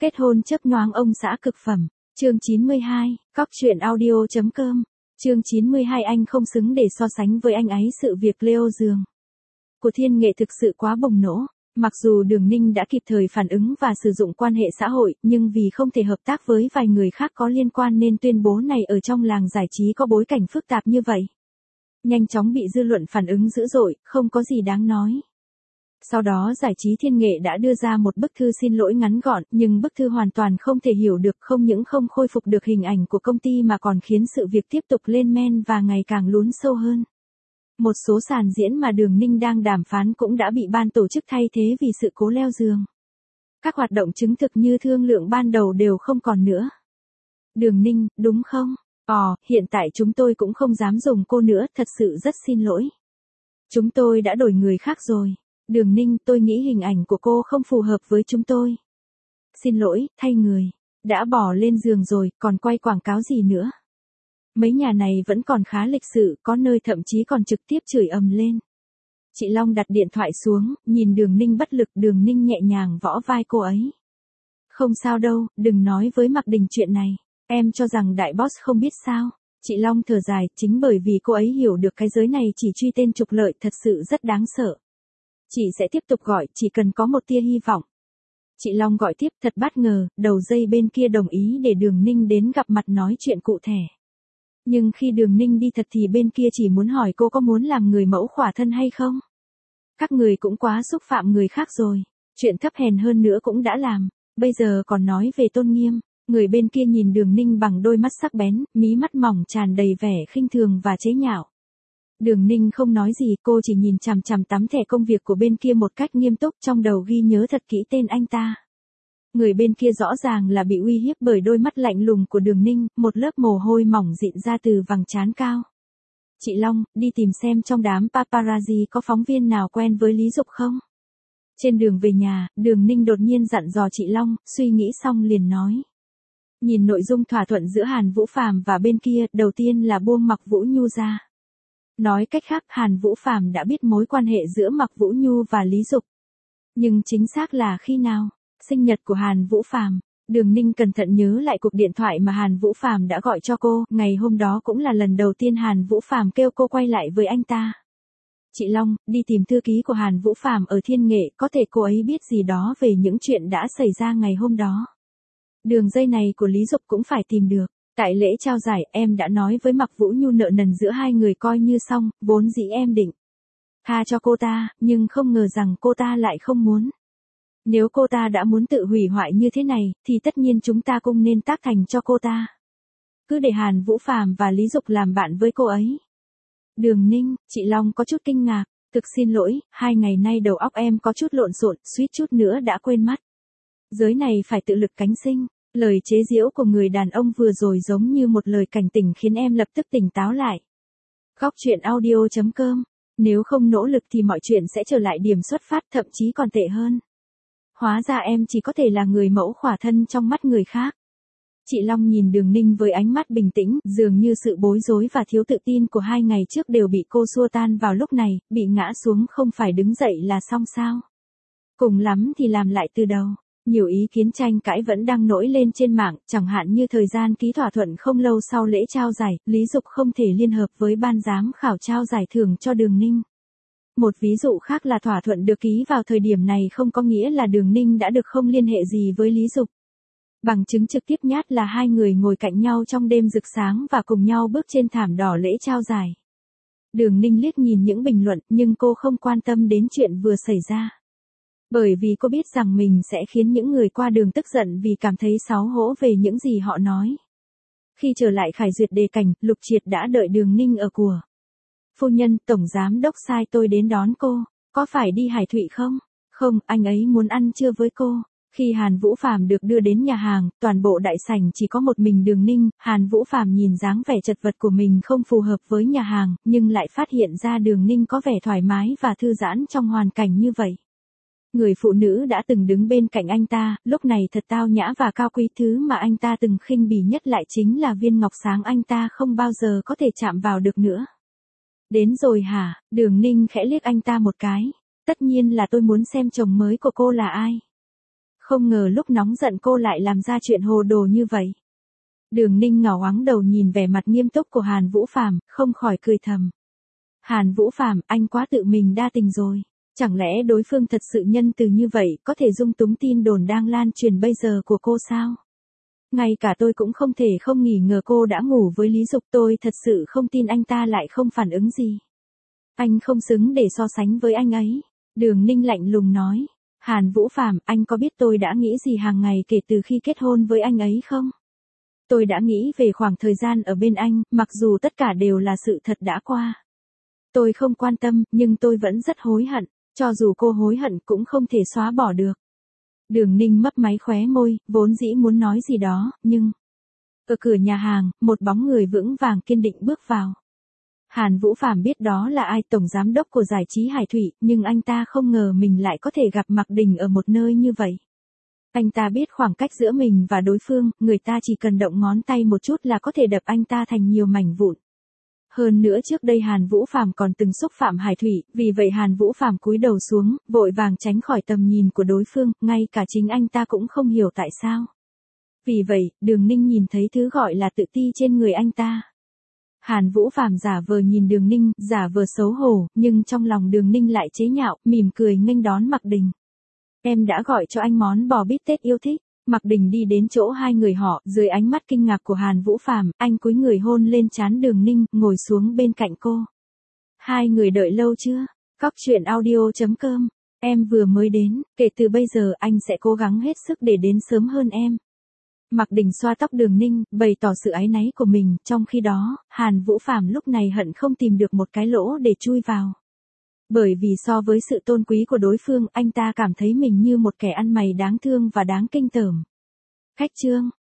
Kết hôn chớp nhoáng ông xã cực phẩm. Chương 92, cóc-truyện-audio.com. Chương 92 anh không xứng để so sánh với anh ấy sự việc leo giường của Thiên Nghệ thực sự quá bùng nổ. Mặc dù Đường Ninh đã kịp thời phản ứng và sử dụng quan hệ xã hội, nhưng vì không thể hợp tác với vài người khác có liên quan nên tuyên bố này ở trong làng giải trí có bối cảnh phức tạp như vậy. Nhanh chóng bị dư luận phản ứng dữ dội, không có gì đáng nói. Sau đó giải trí Thiên Nghệ đã đưa ra một bức thư xin lỗi ngắn gọn, nhưng bức thư hoàn toàn không thể hiểu được, không những không khôi phục được hình ảnh của công ty mà còn khiến sự việc tiếp tục lên men và ngày càng lún sâu hơn. Một số sàn diễn mà Đường Ninh đang đàm phán cũng đã bị ban tổ chức thay thế vì sự cố leo giường. Các hoạt động chứng thực như thương lượng ban đầu đều không còn nữa. Đường Ninh, đúng không? Hiện tại chúng tôi cũng không dám dùng cô nữa, thật sự rất xin lỗi. Chúng tôi đã đổi người khác rồi. Đường Ninh, tôi nghĩ hình ảnh của cô không phù hợp với chúng tôi. Xin lỗi, thay người. Đã bỏ lên giường rồi, còn quay quảng cáo gì nữa? Mấy nhà này vẫn còn khá lịch sự, có nơi thậm chí còn trực tiếp chửi ầm lên. Chị Long đặt điện thoại xuống, nhìn Đường Ninh bất lực, Đường Ninh nhẹ nhàng võ vai cô ấy. Không sao đâu, đừng nói với Mạc Đình chuyện này. Em cho rằng đại boss không biết sao? Chị Long thở dài, chính bởi vì cô ấy hiểu được cái giới này chỉ truy tên trục lợi thật sự rất đáng sợ. Chị sẽ tiếp tục gọi, chỉ cần có một tia hy vọng. Chị Long gọi tiếp, thật bất ngờ, đầu dây bên kia đồng ý để Đường Ninh đến gặp mặt nói chuyện cụ thể. Nhưng khi Đường Ninh đi thật thì bên kia chỉ muốn hỏi cô có muốn làm người mẫu khỏa thân hay không. Các người cũng quá xúc phạm người khác rồi. Chuyện thấp hèn hơn nữa cũng đã làm. Bây giờ còn nói về tôn nghiêm. Người bên kia nhìn Đường Ninh bằng đôi mắt sắc bén, mí mắt mỏng tràn đầy vẻ khinh thường và chế nhạo. Đường Ninh không nói gì, cô chỉ nhìn chằm chằm tấm thẻ công việc của bên kia một cách nghiêm túc, trong đầu ghi nhớ thật kỹ tên anh ta. Người bên kia rõ ràng là bị uy hiếp bởi đôi mắt lạnh lùng của Đường Ninh, một lớp mồ hôi mỏng dịn ra từ vầng trán cao. Chị Long, đi tìm xem trong đám paparazzi có phóng viên nào quen với Lý Dục không? Trên đường về nhà, Đường Ninh đột nhiên dặn dò chị Long, suy nghĩ xong liền nói. Nhìn nội dung thỏa thuận giữa Hàn Vũ Phàm và bên kia, đầu tiên là buông Mạc Vũ Nhu ra. Nói cách khác, Hàn Vũ Phàm đã biết mối quan hệ giữa Mạc Vũ Nhu và Lý Dục. Nhưng chính xác là khi nào? Sinh nhật của Hàn Vũ Phàm. Đường Ninh cẩn thận nhớ lại cuộc điện thoại mà Hàn Vũ Phàm đã gọi cho cô, ngày hôm đó cũng là lần đầu tiên Hàn Vũ Phàm kêu cô quay lại với anh ta. Chị Long, đi tìm thư ký của Hàn Vũ Phàm ở Thiên Nghệ, có thể cô ấy biết gì đó về những chuyện đã xảy ra ngày hôm đó. Đường dây này của Lý Dục cũng phải tìm được. Tại lễ trao giải, em đã nói với Mạc Vũ Nhu nợ nần giữa hai người coi như xong, vốn dĩ em định tha cho cô ta, nhưng không ngờ rằng cô ta lại không muốn. Nếu cô ta đã muốn tự hủy hoại như thế này, thì tất nhiên chúng ta cũng nên tác thành cho cô ta. Cứ để Hàn Vũ Phàm và Lý Dục làm bạn với cô ấy. Đường Ninh, chị Long có chút kinh ngạc, thực xin lỗi, 2 ngày nay đầu óc em có chút lộn xộn, suýt chút nữa đã quên mất. Giới này phải tự lực cánh sinh. Lời chế giễu của người đàn ông vừa rồi giống như một lời cảnh tỉnh khiến em lập tức tỉnh táo lại. Cóc-truyện-audio.com. Nếu không nỗ lực thì mọi chuyện sẽ trở lại điểm xuất phát, thậm chí còn tệ hơn. Hóa ra em chỉ có thể là người mẫu khỏa thân trong mắt người khác. Chị Long nhìn Đường Ninh với ánh mắt bình tĩnh, dường như sự bối rối và thiếu tự tin của 2 ngày trước đều bị cô xua tan vào lúc này, bị ngã xuống không phải đứng dậy là xong sao. Cùng lắm thì làm lại từ đầu. Nhiều ý kiến tranh cãi vẫn đang nổi lên trên mạng, chẳng hạn như thời gian ký thỏa thuận không lâu sau lễ trao giải, Lý Dục không thể liên hợp với ban giám khảo trao giải thưởng cho Đường Ninh. Một ví dụ khác là thỏa thuận được ký vào thời điểm này không có nghĩa là Đường Ninh đã được không liên hệ gì với Lý Dục. Bằng chứng trực tiếp nhất là 2 người ngồi cạnh nhau trong đêm rực sáng và cùng nhau bước trên thảm đỏ lễ trao giải. Đường Ninh liếc nhìn những bình luận nhưng cô không quan tâm đến chuyện vừa xảy ra. Bởi vì cô biết rằng mình sẽ khiến những người qua đường tức giận vì cảm thấy xấu hổ về những gì họ nói. Khi trở lại Khải Duyệt đề cảnh, Lục Triệt đã đợi Đường Ninh ở của. Phu nhân, tổng giám đốc sai tôi đến đón cô, có phải đi Hải Thụy không? Không, anh ấy muốn ăn trưa với cô. Khi Hàn Vũ Phàm được đưa đến nhà hàng, toàn bộ đại sảnh chỉ có một mình Đường Ninh, Hàn Vũ Phàm nhìn dáng vẻ chật vật của mình không phù hợp với nhà hàng, nhưng lại phát hiện ra Đường Ninh có vẻ thoải mái và thư giãn trong hoàn cảnh như vậy. Người phụ nữ đã từng đứng bên cạnh anh ta, lúc này thật tao nhã và cao quý, thứ mà anh ta từng khinh bỉ nhất lại chính là viên ngọc sáng anh ta không bao giờ có thể chạm vào được nữa. Đến rồi hả? Đường Ninh khẽ liếc anh ta một cái. Tất nhiên là tôi muốn xem chồng mới của cô là ai. Không ngờ lúc nóng giận cô lại làm ra chuyện hồ đồ như vậy. Đường Ninh ngẩng ngoáng đầu nhìn vẻ mặt nghiêm túc của Hàn Vũ Phàm, không khỏi cười thầm. Hàn Vũ Phàm, anh quá tự mình đa tình rồi. Chẳng lẽ đối phương thật sự nhân từ như vậy, có thể dung túng tin đồn đang lan truyền bây giờ của cô sao? Ngay cả tôi cũng không thể không nghi ngờ cô đã ngủ với Lý Dục, tôi thật sự không tin anh ta lại không phản ứng gì. Anh không xứng để so sánh với anh ấy. Đường Ninh lạnh lùng nói. Hàn Vũ Phàm, anh có biết tôi đã nghĩ gì hàng ngày kể từ khi kết hôn với anh ấy không? Tôi đã nghĩ về khoảng thời gian ở bên anh, mặc dù tất cả đều là sự thật đã qua. Tôi không quan tâm, nhưng tôi vẫn rất hối hận, cho dù cô hối hận cũng không thể xóa bỏ được. Đường Ninh mấp máy khóe môi, vốn dĩ muốn nói gì đó, nhưng... Ở cửa nhà hàng, một bóng người vững vàng kiên định bước vào. Hàn Vũ Phàm biết đó là ai, tổng giám đốc của giải trí Hải Thụy, nhưng anh ta không ngờ mình lại có thể gặp Mạc Đình ở một nơi như vậy. Anh ta biết khoảng cách giữa mình và đối phương, người ta chỉ cần động ngón tay một chút là có thể đập anh ta thành nhiều mảnh vụn. Hơn nữa trước đây Hàn Vũ Phàm còn từng xúc phạm Hải Thụy, vì vậy Hàn Vũ Phàm cúi đầu xuống, vội vàng tránh khỏi tầm nhìn của đối phương, ngay cả chính anh ta cũng không hiểu tại sao. Vì vậy, Đường Ninh nhìn thấy thứ gọi là tự ti trên người anh ta. Hàn Vũ Phàm giả vờ nhìn Đường Ninh, giả vờ xấu hổ, nhưng trong lòng Đường Ninh lại chế nhạo, mỉm cười nghênh đón Mạc Đình. Em đã gọi cho anh món bò bít tết yêu thích. Mạc Đình đi đến chỗ hai người họ, dưới ánh mắt kinh ngạc của Hàn Vũ Phàm, anh cúi người hôn lên trán Đường Ninh, ngồi xuống bên cạnh cô. Hai người đợi lâu chưa? Cóc truyện audio.com. Em vừa mới đến, kể từ bây giờ anh sẽ cố gắng hết sức để đến sớm hơn em. Mạc Đình xoa tóc Đường Ninh, bày tỏ sự áy náy của mình, trong khi đó, Hàn Vũ Phàm lúc này hận không tìm được một cái lỗ để chui vào. Bởi vì so với sự tôn quý của đối phương, anh ta cảm thấy mình như một kẻ ăn mày đáng thương và đáng kinh tởm. Khách trương,